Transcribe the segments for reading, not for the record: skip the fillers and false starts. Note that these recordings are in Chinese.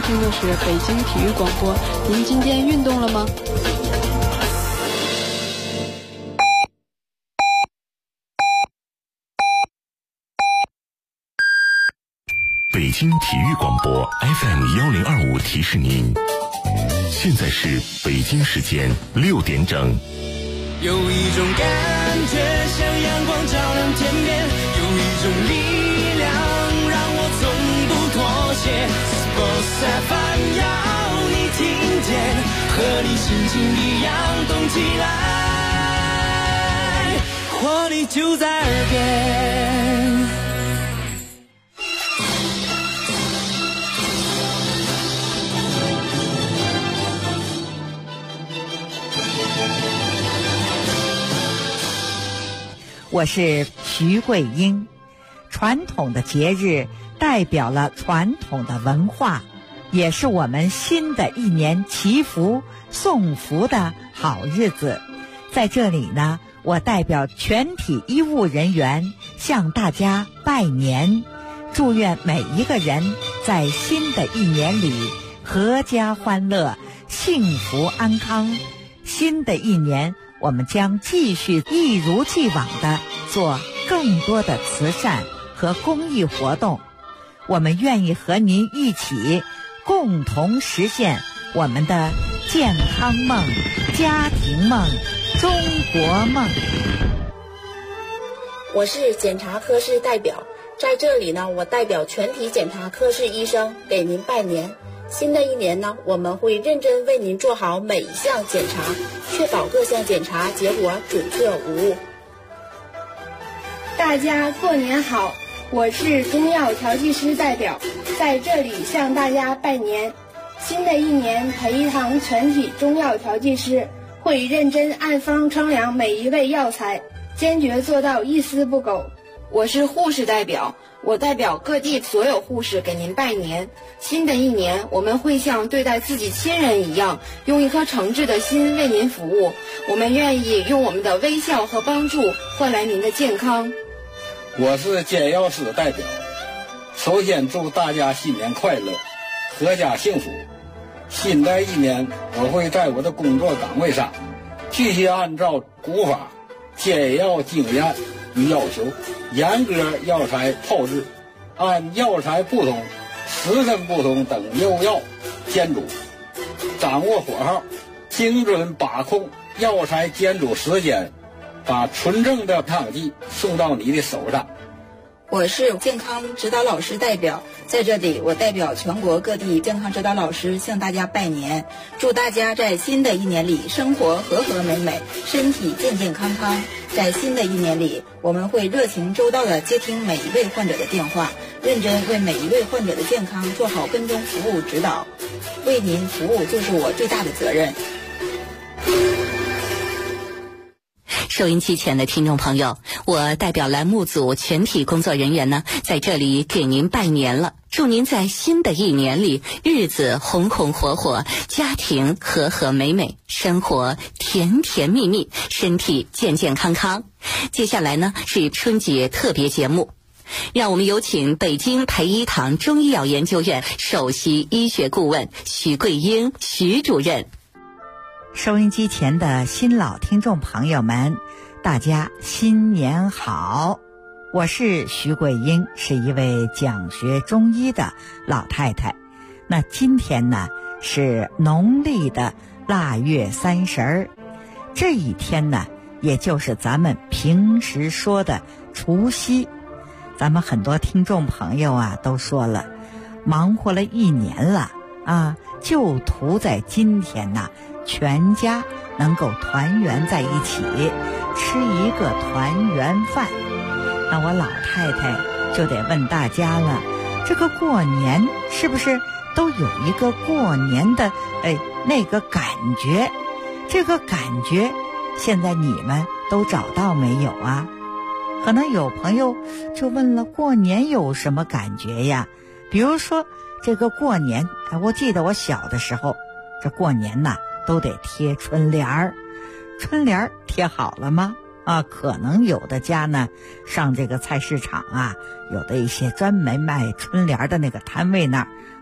听的是北京体育广播。您今天运动了吗？ 北京体育广播 FM1025提示您，现在是北京时间6点整。 有一种感觉像阳光照亮天边，有一种力量让我从不妥协。Sports FM 要你听见，和你心情一样动起来，活力就在耳边。 我是徐桂英。传统的节日代表了传统的文化，也是我们新的一年祈福送福的好日子。在这里呢，我代表全体医务人员向大家拜年，祝愿每一个人在新的一年里阖家欢乐，幸福安康。新的一年我们将继续一如既往地做更多的慈善和公益活动，我们愿意和您一起共同实现我们的健康梦、家庭梦、中国梦。 我是检查科室代表，在这里呢，我代表全体检查科室医生给您拜年。新的一年呢，我们会认真为您做好每一项检查，确保各项检查结果准确无误。 大家过年好，我是中药调剂师代表，在这里向大家拜年。新的一年，培一堂全体中药调剂师会认真按方称量每一味药材，坚决做到一丝不苟。 我是护士代表，我代表各地所有护士给您拜年。新的一年，我们会像对待自己亲人一样，用一颗诚挚的心为您服务。我们愿意用我们的微笑和帮助换来您的健康。 我是检药师代表，首先祝大家新年快乐，阖家幸福。新的一年，我会在我的工作岗位上继续按照古法检药经验与要求，严格药材炮制，按药材不同、时辰不同等用药煎煮，掌握火候，精准把控药材煎煮时间，把纯正的汤剂送到你的手上。 我是健康指导老师代表，在这里我代表全国各地健康指导老师向大家拜年，祝大家在新的一年里生活和和美美，身体健健康康。在新的一年里，我们会热情周到地接听每一位患者的电话，认真为每一位患者的健康做好跟踪服务指导，为您服务就是我最大的责任。 收音机前的听众朋友，我代表栏目组全体工作人员呢，在这里给您拜年了，祝您在新的一年里日子红红火火，家庭和和美美，生活甜甜蜜蜜，身体健健康康。接下来呢是春节特别节目，让我们有请北京培一堂中医药研究院首席医学顾问徐桂英徐主任。 收音机前的新老听众朋友们，大家新年好！我是徐桂英，是一位讲学中医的老太太。那今天呢是农历的腊月30，这一天呢也就是咱们平时说的除夕。咱们很多听众朋友啊都说了，忙活了一年了啊，就图在今天呢全家能够团圆在一起，吃一个团圆饭。那我老太太就得问大家了，这个过年是不是都有一个过年的那个感觉？这个感觉现在你们都找到没有啊？可能有朋友就问了，过年有什么感觉呀？比如说这个过年，我记得我小的时候，这过年呐都得贴春联儿，春联儿贴好了吗？啊，可能有的家呢上这个菜市场啊，有的一些专门卖春联的那个摊位那儿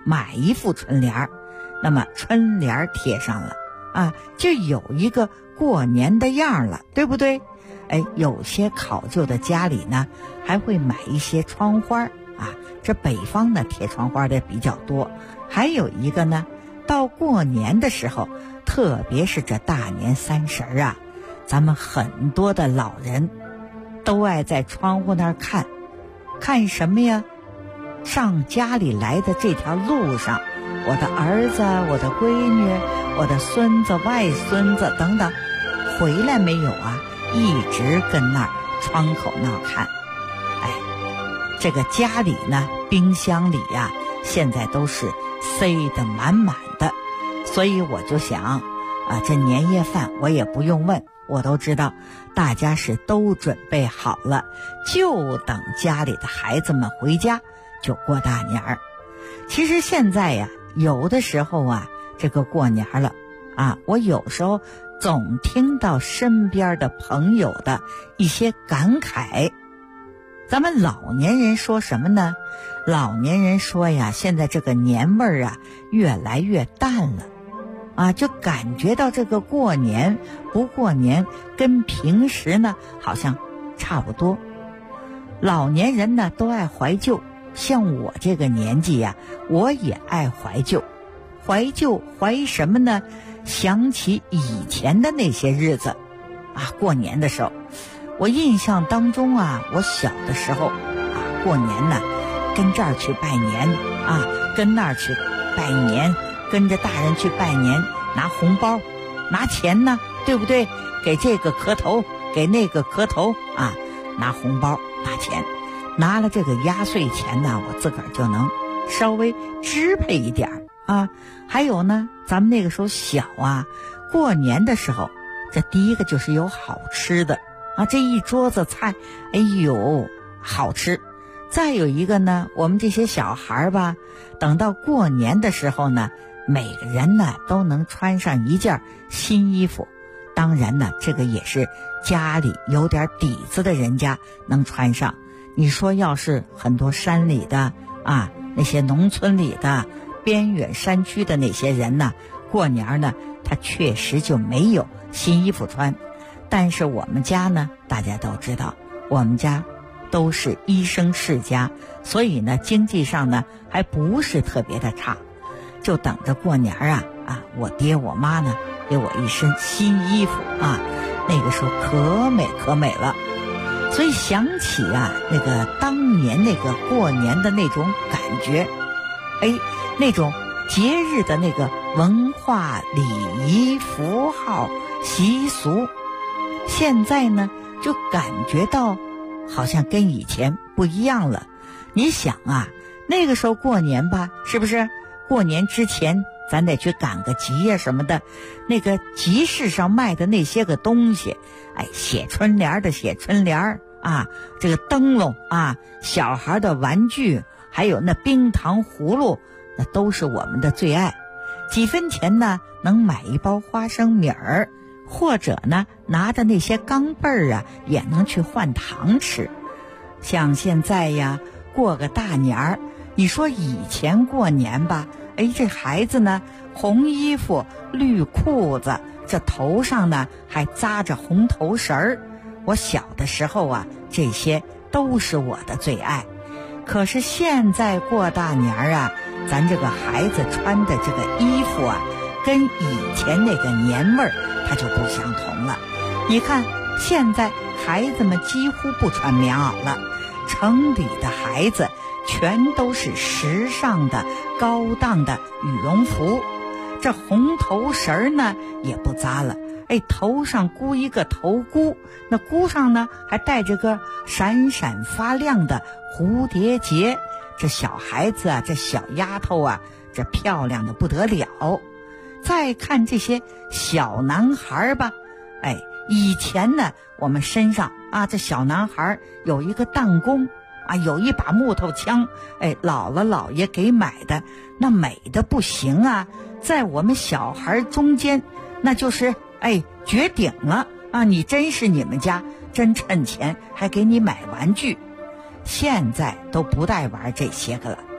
买一副春联，那么春联贴上了啊，就有一个过年的样了，对不对？有些考究的家里呢，还会买一些窗花啊，这北方呢贴窗花的比较多。还有一个呢，到过年的时候，特别是这大年30啊，咱们很多的老人都爱在窗户那儿看什么呀？上家里来的这条路上，我的儿子、我的闺女、我的孙子、外孙子等等，回来没有啊？一直跟那儿窗口那儿看。这个家里呢，冰箱里呀，现在都是塞得满满的，所以我就想啊，这年夜饭我也不用问，我都知道大家是都准备好了，就等家里的孩子们回家就过大年儿。其实现在呀，有的时候啊，这个过年了啊，我有时候总听到身边的朋友的一些感慨。咱们老年人说什么呢？老年人说呀，现在这个年味儿啊越来越淡了啊，就感觉到这个过年不过年跟平时呢好像差不多。老年人呢都爱怀旧，像我这个年纪呀，我也爱怀旧。怀什么呢？想起以前的那些日子啊，过年的时候，我印象当中啊，我小的时候啊，过年呢，跟这儿去拜年啊，跟那儿去拜年，跟着大人去拜年，拿红包，拿钱呢，对不对？给这个磕头，给那个磕头啊，拿红包，拿钱，拿了这个压岁钱呢，我自个儿就能稍微支配一点啊。还有呢，咱们那个时候小啊，过年的时候，这第一个就是有好吃的啊，这一桌子菜，哎呦，好吃。再有一个呢，我们这些小孩吧，等到过年的时候呢，每个人呢都能穿上一件新衣服。当然呢，这个也是家里有点底子的人家能穿上。你说要是很多山里的啊，那些农村里的边远山区的那些人呢，过年呢，他确实就没有新衣服穿。但是我们家呢，大家都知道，我们家都是医生世家，所以呢，经济上呢还不是特别的差，就等着过年啊，我爹我妈呢给我一身新衣服啊，那个时候可美可美了。所以想起啊，那个当年那个过年的那种感觉，那种节日的那个文化礼仪符号习俗，现在呢就感觉到好像跟以前不一样了。你想啊，那个时候过年吧，是不是过年之前咱得去赶个集呀什么的，那个集市上卖的那些个东西，写春联的写春联啊，这个灯笼啊，小孩的玩具，还有那冰糖葫芦，那都是我们的最爱。几分钱呢能买一包花生米儿，或者呢拿着那些钢镚儿啊，也能去换糖吃。像现在呀，过个大年儿，你说以前过年吧，这孩子呢红衣服绿裤子，这头上呢还扎着红头绳儿。我小的时候啊，这些都是我的最爱。可是现在过大年啊，咱这个孩子穿的这个衣服啊，跟以前那个年味儿它就不相同了。你看现在孩子们几乎不穿棉袄了，城里的孩子全都是时尚的高档的羽绒服，这红头绳呢也不扎了，头上箍一个头箍，那箍上呢还带着个闪闪发亮的蝴蝶结。这小孩子啊，这小丫头啊，这漂亮的不得了。再看这些小男孩吧，以前呢我们身上啊，这小男孩有一个弹弓啊，有一把木头枪，姥姥姥爷给买的，那美的不行啊。在我们小孩中间，那就是绝顶了啊！你真是你们家真趁钱，还给你买玩具。现在都不带玩这些个了，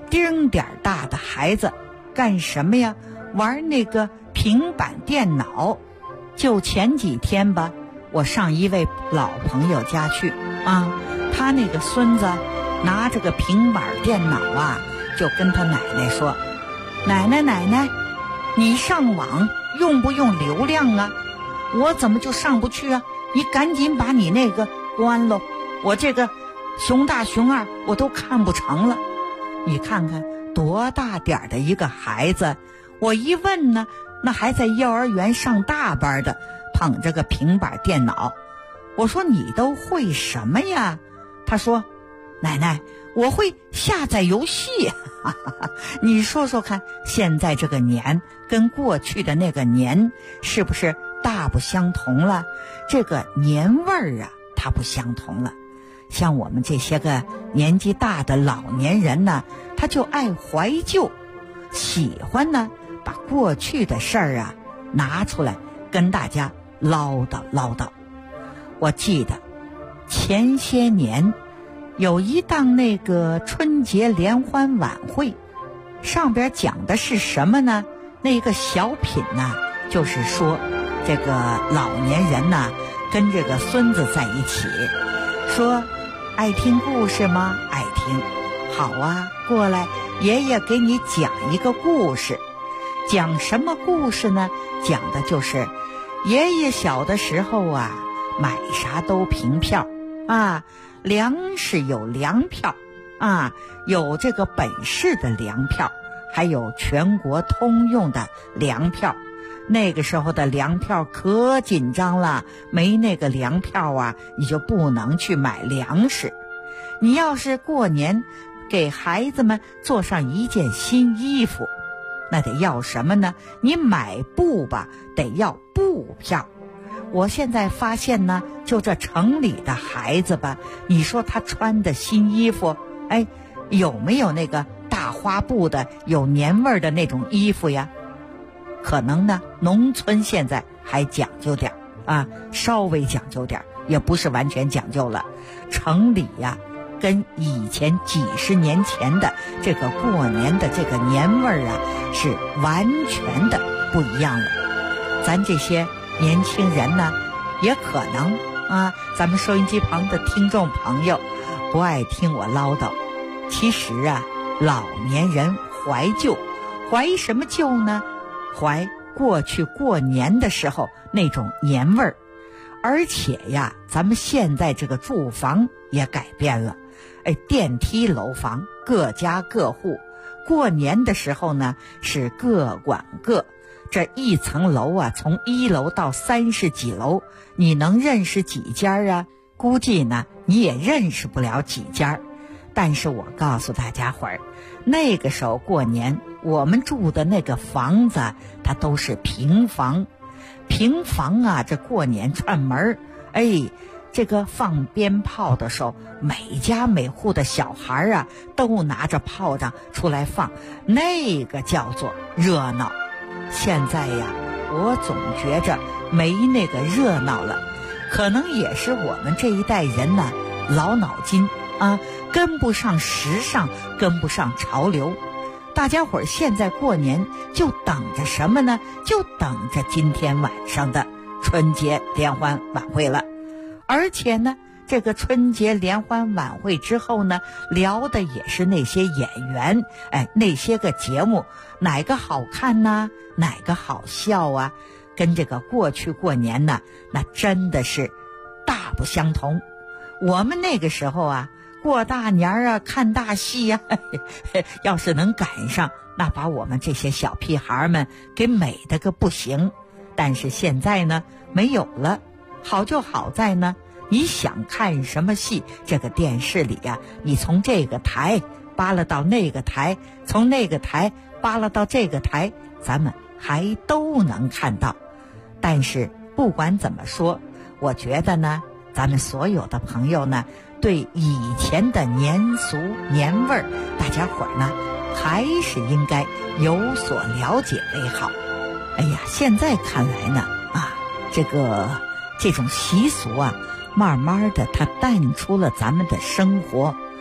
丁点大的孩子干什么呀？玩那个平板电脑。就前几天吧，我上一位老朋友家去啊，他那个孙子拿着个平板电脑啊，就跟他奶奶说：奶奶，你上网用不用流量啊？我怎么就上不去啊？你赶紧把你那个关了，我这个熊大熊二我都看不成了。你看看多大点的一个孩子，我一问呢，那还在幼儿园上大班的，捧着个平板电脑。我说你都会什么呀？他说奶奶，我会下载游戏。你说说看，现在这个年跟过去的那个年是不是大不相同了？这个年味儿啊，它不相同了。像我们这些个年纪大的老年人呢，他就爱怀旧，喜欢呢把过去的事儿啊拿出来跟大家唠叨。我记得前些年有一档那个春节联欢晚会，上边讲的是什么呢？那个小品呢，就是说这个老年人呢跟这个孙子在一起，说爱听故事吗？爱听。好啊，过来，爷爷给你讲一个故事。讲什么故事呢？讲的就是爷爷小的时候啊，买啥都凭票啊，粮食有粮票啊，有这个本市的粮票，还有全国通用的粮票。那个时候的粮票可紧张了，没那个粮票啊，你就不能去买粮食。你要是过年给孩子们做上一件新衣服，那得要什么呢？你买布吧，得要布票。我现在发现呢，就这城里的孩子吧，你说他穿的新衣服，哎，有没有那个大花布的有年味儿的那种衣服呀？可能呢，农村现在还讲究点啊，稍微讲究点，也不是完全讲究了。城里呀，跟以前几十年前的这个过年的这个年味儿啊，是完全的不一样了。咱这些年轻人呢，也可能啊，咱们收音机旁的听众朋友不爱听我唠叨。其实啊，老年人怀旧，怀什么旧呢？怀过去过年的时候那种年味儿。而且呀，咱们现在这个住房也改变了，电梯楼房各家各户，过年的时候呢是各管各。这一层楼啊，从1楼到30几楼，你能认识几家啊？估计呢你也认识不了几家。但是我告诉大家伙儿，那个时候过年我们住的那个房子它都是平房。平房啊，这过年串门这个放鞭炮的时候，每家每户的小孩啊都拿着炮仗出来放，那个叫做热闹。现在呀，我总觉着没那个热闹了，可能也是我们这一代人呢老脑筋啊，跟不上时尚，跟不上潮流。大家伙儿现在过年就等着什么呢？就等着今天晚上的春节联欢晚会了。而且呢，这个春节联欢晚会之后呢，聊的也是那些演员，那些个节目哪个好看呢？哪个好笑啊？跟这个过去过年呢，那真的是大不相同。我们那个时候啊，过大年啊，看大戏呀，要是能赶上，那把我们这些小屁孩们给美得个不行。但是现在呢，没有了。好就好在呢，你想看什么戏，这个电视里呀，你从这个台扒拉到那个台，从那个台扒拉到这个台，咱们还都能看到。但是不管怎么说，我觉得呢，咱们所有的朋友呢，对以前的年俗年味儿，大家伙儿呢还是应该有所了解为好。哎呀，现在看来呢，这种习俗啊，慢慢的它淡出了咱们的生活。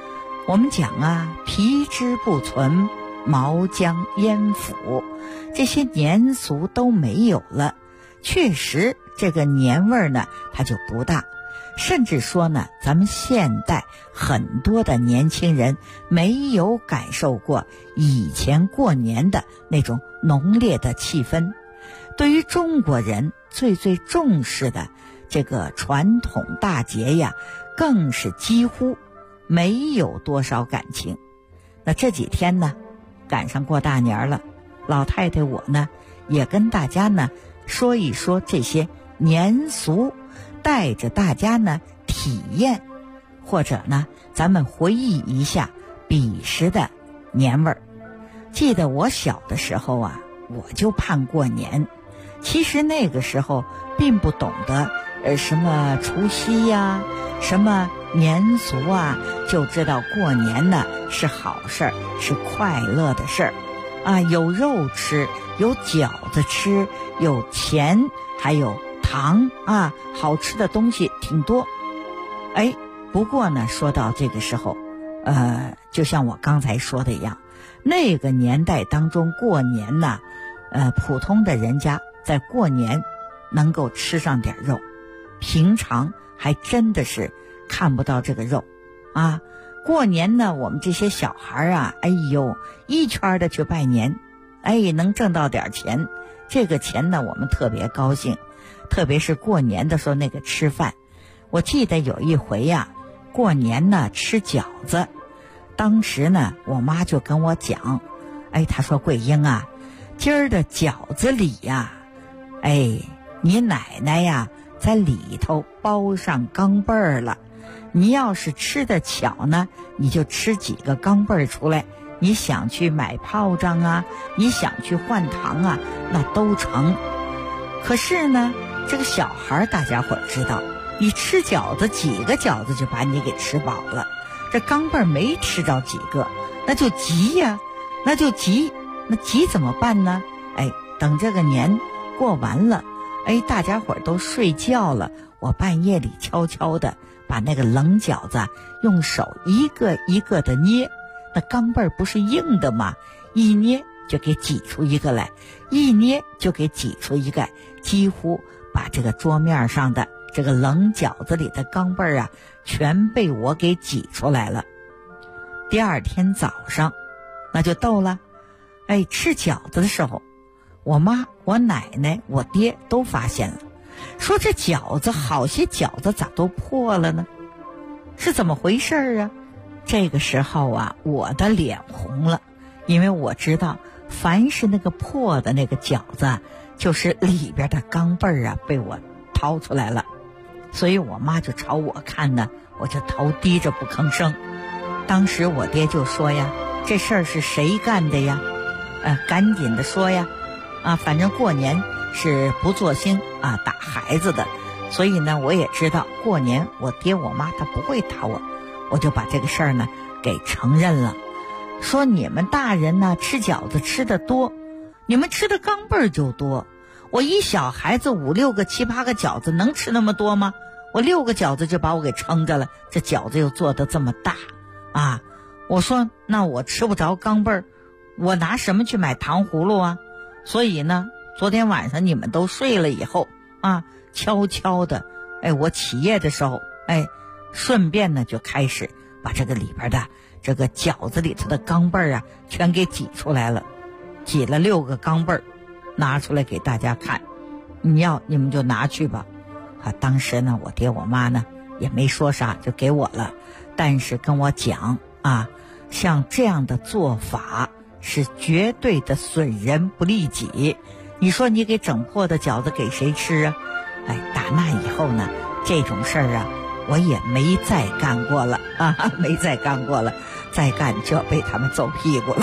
我们讲啊，皮之不存，毛将焉附，这些年俗都没有了，确实这个年味儿呢它就不大。甚至说呢，咱们现代很多的年轻人没有感受过以前过年的那种浓烈的气氛。对于中国人最重视的这个传统大节呀，更是几乎没有多少感情。那这几天呢，赶上过大年了，老太太我呢也跟大家呢说一说这些年俗，带着大家呢体验，或者呢咱们回忆一下彼时的年味儿。记得我小的时候啊，我就盼过年。其实那个时候并不懂得什么除夕呀，什么年俗啊，就知道过年呢是好事儿，是快乐的事儿啊，有肉吃，有饺子吃，有钱，还有糖啊，好吃的东西挺多。不过呢，说到这个时候，就像我刚才说的一样，那个年代当中过年呢，普通的人家在过年能够吃上点肉，平常还真的是看不到这个肉啊。过年呢，我们这些小孩啊，一圈的去拜年，能挣到点钱，这个钱呢我们特别高兴。特别是过年的时候那个吃饭，我记得有一回呀，过年呢吃饺子，当时呢我妈就跟我讲，她说桂英啊，今儿的饺子里呀，你奶奶呀在里头包上钢镚儿了，你要是吃的巧呢，你就吃几个钢镚儿出来，你想去买炮仗啊，你想去换糖啊，那都成。可是呢，这个小孩大家伙知道，你吃饺子几个饺子就把你给吃饱了，这钢镚儿没吃着几个，那就急呀，那急怎么办呢？等这个年过完了，大家伙都睡觉了，我半夜里悄悄的把那个冷饺子用手一个一个的捏，那钢镚儿不是硬的吗？一捏就给挤出一个来，一捏就给挤出一个，几乎把这个桌面上的这个冷饺子里的钢镚儿啊，全被我给挤出来了。第二天早上那就逗了，吃饺子的时候，我妈、我奶奶、我爹都发现了，说这饺子好些饺子咋都破了呢？是怎么回事啊？这个时候啊，我的脸红了，因为我知道凡是那个破的那个饺子，就是里边的钢镚儿啊被我掏出来了。所以我妈就朝我看呢，我就头低着不吭声。当时我爹就说呀，这事儿是谁干的呀？赶紧的说呀，反正过年是不做兴啊打孩子的，所以呢我也知道过年我爹我妈他不会打我，我就把这个事儿呢给承认了。说你们大人呢吃饺子吃得多，你们吃的钢镚儿就多，我一小孩子5、6个、7、8个饺子能吃那么多吗？我6个饺子就把我给撑着了，这饺子又做得这么大啊！我说那我吃不着钢镚儿，我拿什么去买糖葫芦啊？所以呢，昨天晚上你们都睡了以后啊，悄悄的，我起夜的时候，顺便呢就开始把这个里边的这个饺子里头的钢镚儿啊，全给挤出来了，挤了6个钢镚儿，拿出来给大家看，你要你们就拿去吧。当时呢，我爹我妈呢也没说啥，就给我了，但是跟我讲啊，像这样的做法是绝对的损人不利己。你说你给整破的饺子给谁吃啊？打那以后呢，这种事儿啊，我也没再干过了啊，没再干过了，再干就要被他们揍屁股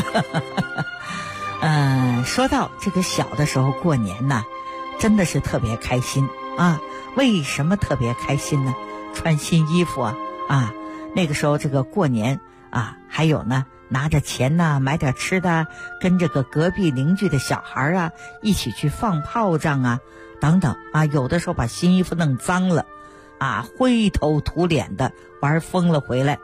了。说到这个小的时候过年呢，真的是特别开心啊。为什么特别开心呢？穿新衣服啊，那个时候这个过年啊，还有呢拿着钱呢买点吃的，跟这个隔壁邻居的小孩啊一起去放炮仗啊等等啊，有的时候把新衣服弄脏了啊，灰头土脸的玩疯了回来。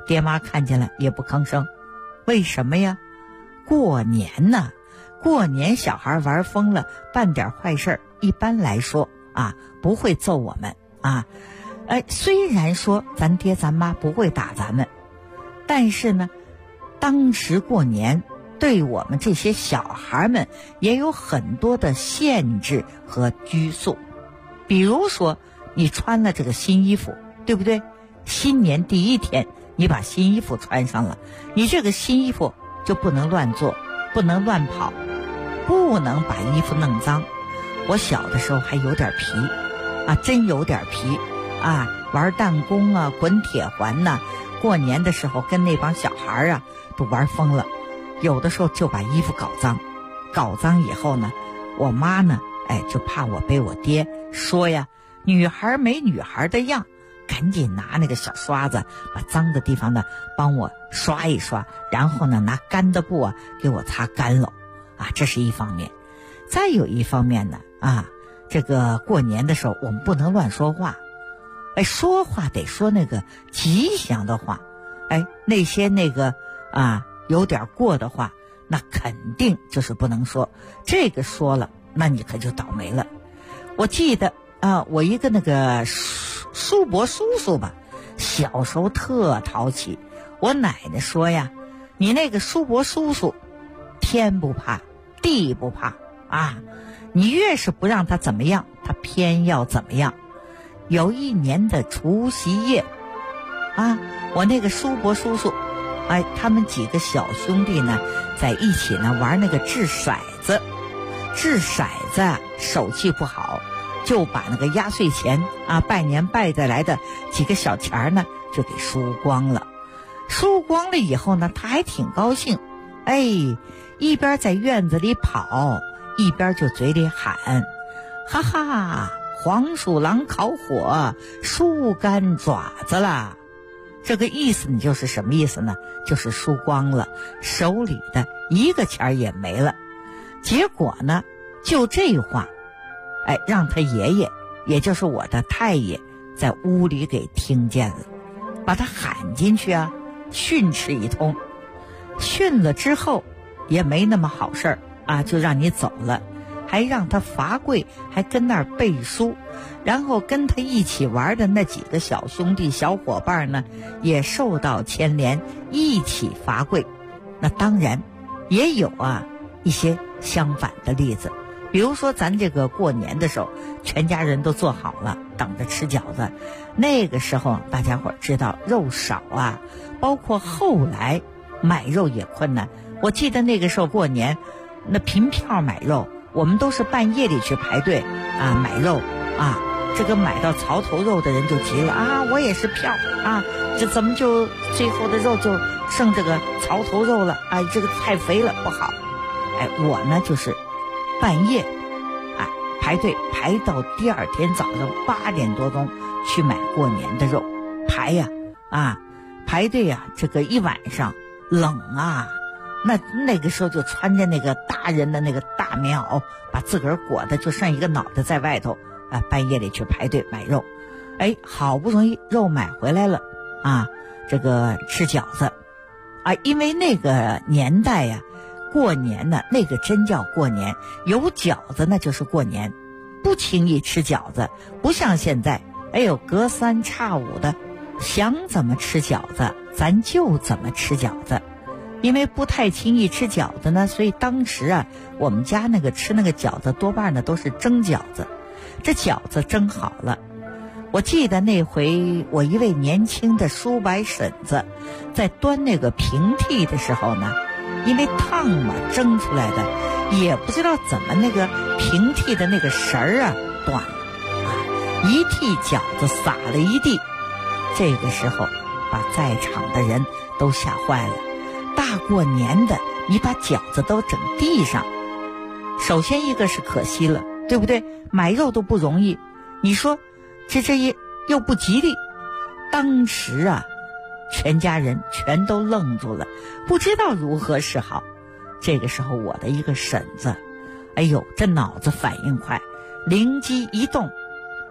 爹妈看见了也不吭声。为什么呀？过年呢，过年小孩玩疯了，办点坏事，一般来说啊不会揍我们啊。虽然说咱爹咱妈不会打咱们，但是呢，当时过年对我们这些小孩们也有很多的限制和拘束。比如说你穿了这个新衣服，对不对？新年第一天你把新衣服穿上了，你这个新衣服就不能乱做，不能乱跑，不能把衣服弄脏。我小的时候还有点皮啊，真有点皮啊，玩弹弓啊，滚铁环呐，过年的时候跟那帮小孩啊都玩疯了，有的时候就把衣服搞脏。搞脏以后呢，我妈呢就怕我被我爹说呀，女孩没女孩的样，赶紧拿那个小刷子把脏的地方呢帮我刷一刷，然后呢拿干的布啊给我擦干了啊，这是一方面。再有一方面呢这个过年的时候我们不能乱说话，说话得说那个吉祥的话，那些那个有点过的话，那肯定就是不能说，这个说了那你可就倒霉了。我记得我一个那个叔伯叔叔吧，小时候特淘气。我奶奶说呀，你那个叔伯叔叔天不怕地不怕你越是不让他怎么样，他偏要怎么样。有一年的除夕夜我那个叔伯叔叔他们几个小兄弟呢在一起呢玩那个掷骰子。掷骰子手气不好，就把那个压岁钱拜年拜得来的几个小钱呢就给输光了。输光了以后呢，他还挺高兴，一边在院子里跑，一边就嘴里喊，哈哈，黄鼠狼烤火，输干爪子了。这个意思你就是什么意思呢？就是输光了，手里的一个钱也没了。结果呢，就这话让他爷爷，也就是我的太爷，在屋里给听见了，把他喊进去训斥一通。训了之后也没那么好事就让你走了，还让他罚跪，还跟那儿背书。然后跟他一起玩的那几个小兄弟小伙伴呢，也受到牵连，一起罚跪。那当然也有一些相反的例子，比如说咱这个过年的时候，全家人都做好了等着吃饺子，那个时候大家伙知道肉少包括后来买肉也困难。我记得那个时候过年那凭票买肉，我们都是半夜里去排队买肉这个买到槽头肉的人就急了我也是票这怎么就最后的肉就剩这个槽头肉了这个太肥了不好。我呢就是半夜排队排到第二天早上8点多钟去买过年的肉，排排队这个一晚上冷那个时候就穿着那个大人的那个大棉袄，把自个儿裹得就剩一个脑袋在外头半夜里去排队买肉。好不容易肉买回来了这个吃饺子因为那个年代过年呢，那个真叫过年，有饺子那就是过年，不轻易吃饺子，不像现在隔三差五的想怎么吃饺子咱就怎么吃饺子。因为不太轻易吃饺子呢，所以当时我们家那个吃那个饺子多半呢都是蒸饺子。这饺子蒸好了，我记得那回我一位年轻的叔伯婶子在端那个平屉的时候呢，因为烫嘛，蒸出来的也不知道怎么那个平屉的那个绳儿断了一屉饺子撒了一地。这个时候把在场的人都吓坏了，大过年的你把饺子都整地上，首先一个是可惜了，对不对？买肉都不容易，你说这又不吉利。当时全家人全都愣住了，不知道如何是好。这个时候我的一个婶子这脑子反应快，灵机一动，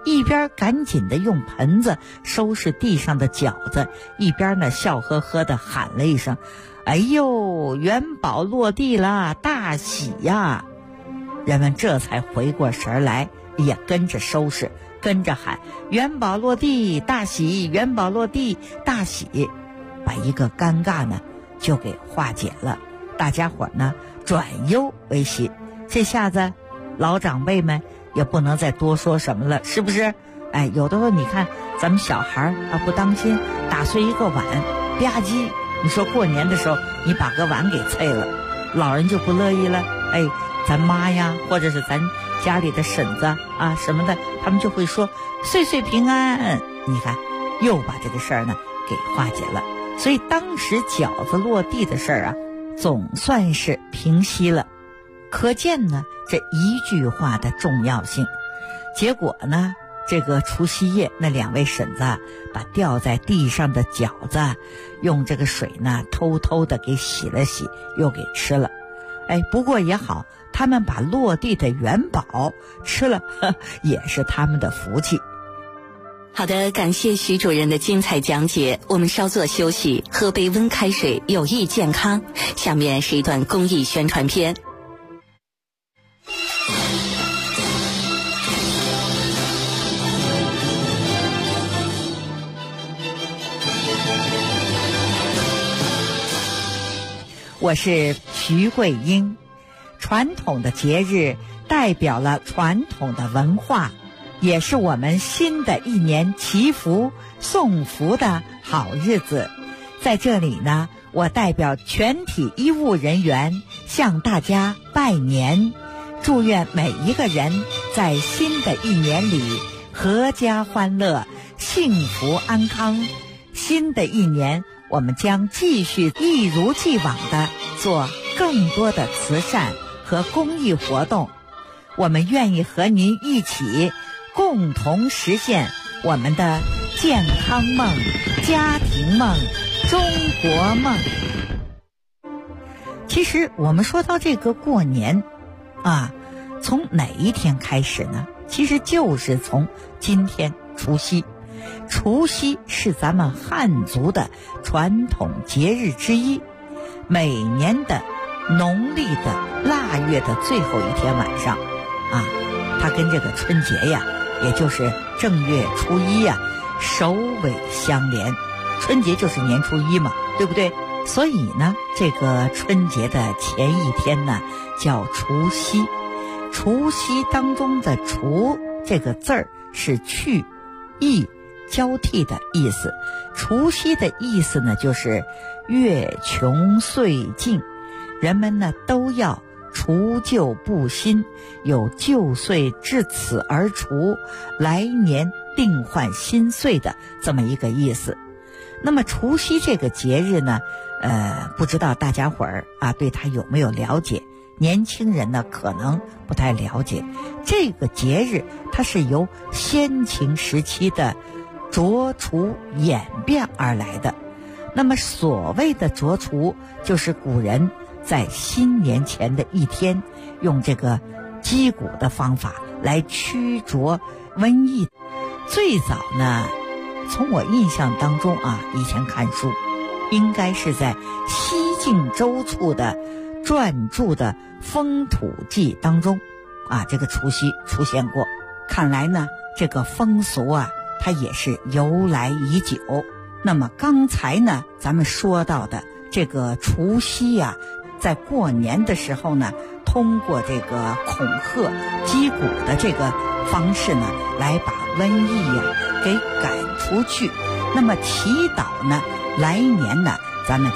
一边赶紧的用盆子收拾地上的饺子，一边呢笑呵呵的喊了一声：“哎呦，元宝落地了，大喜呀！”人们这才回过神来，也跟着收拾，跟着喊：“元宝落地，大喜！元宝落地，大喜！”把一个尴尬呢就给化解了，大家伙呢转忧为喜。这下子老长辈们也不能再多说什么了，是不是？哎，有的时候你看咱们小孩啊不当心打碎一个碗，吧唧，你说过年的时候你把个碗给碎了，老人就不乐意了。哎，咱妈呀，或者是咱家里的婶子啊什么的，他们就会说岁岁平安。你看又把这个事儿呢给化解了。所以当时饺子落地的事儿啊总算是平息了，可见呢这一句话的重要性。结果呢这个除夕夜那两位婶子把掉在地上的饺子用这个水呢偷偷的给洗了洗，又给吃了。哎，不过也好，他们把落地的元宝吃了，也是他们的福气。 好的，感谢徐主任的精彩讲解。我们稍作休息，喝杯温开水，有益健康。下面是一段公益宣传片。 我是徐桂英。传统的节日代表了传统的文化，也是我们新的一年祈福送福的好日子。在这里呢，我代表全体医务人员向大家拜年，祝愿每一个人在新的一年里阖家欢乐，幸福安康。新的一年我们将继续一如既往地做更多的慈善和公益活动，我们愿意和您一起共同实现我们的健康梦、家庭梦、中国梦。其实我们说到这个过年啊，从哪一天开始呢？其实就是从今天除夕。除夕是咱们汉族的传统节日之一，每年的农历的腊月的最后一天晚上啊，它跟这个春节呀，也就是正月初一呀，首尾相连。春节就是年初一嘛，对不对？所以呢，这个春节的前一天呢叫除夕。除夕当中的除这个字儿是去意交替的意思。除夕的意思呢就是月穷岁尽，人们呢都要除旧布新，有旧岁至此而除，来年定换新岁的这么一个意思。那么除夕这个节日呢，不知道大家伙儿啊对它有没有了解？年轻人呢可能不太了解。这个节日它是由先秦时期的濯除演变而来的。那么所谓的濯除，就是古人在新年前的一天，用这个击鼓的方法来驱逐瘟疫。最早呢，从我印象当中啊，以前看书，应该是在西晋周处的撰著的《风土记》当中啊，这个除夕出现过。看来呢，这个风俗啊，它也是由来已久。那么刚才呢，咱们说到的这个除夕啊，在过年的时候呢，通过这个恐吓、击鼓的这个方式呢，来把瘟疫给赶出去。那么祈祷呢，来年呢，咱们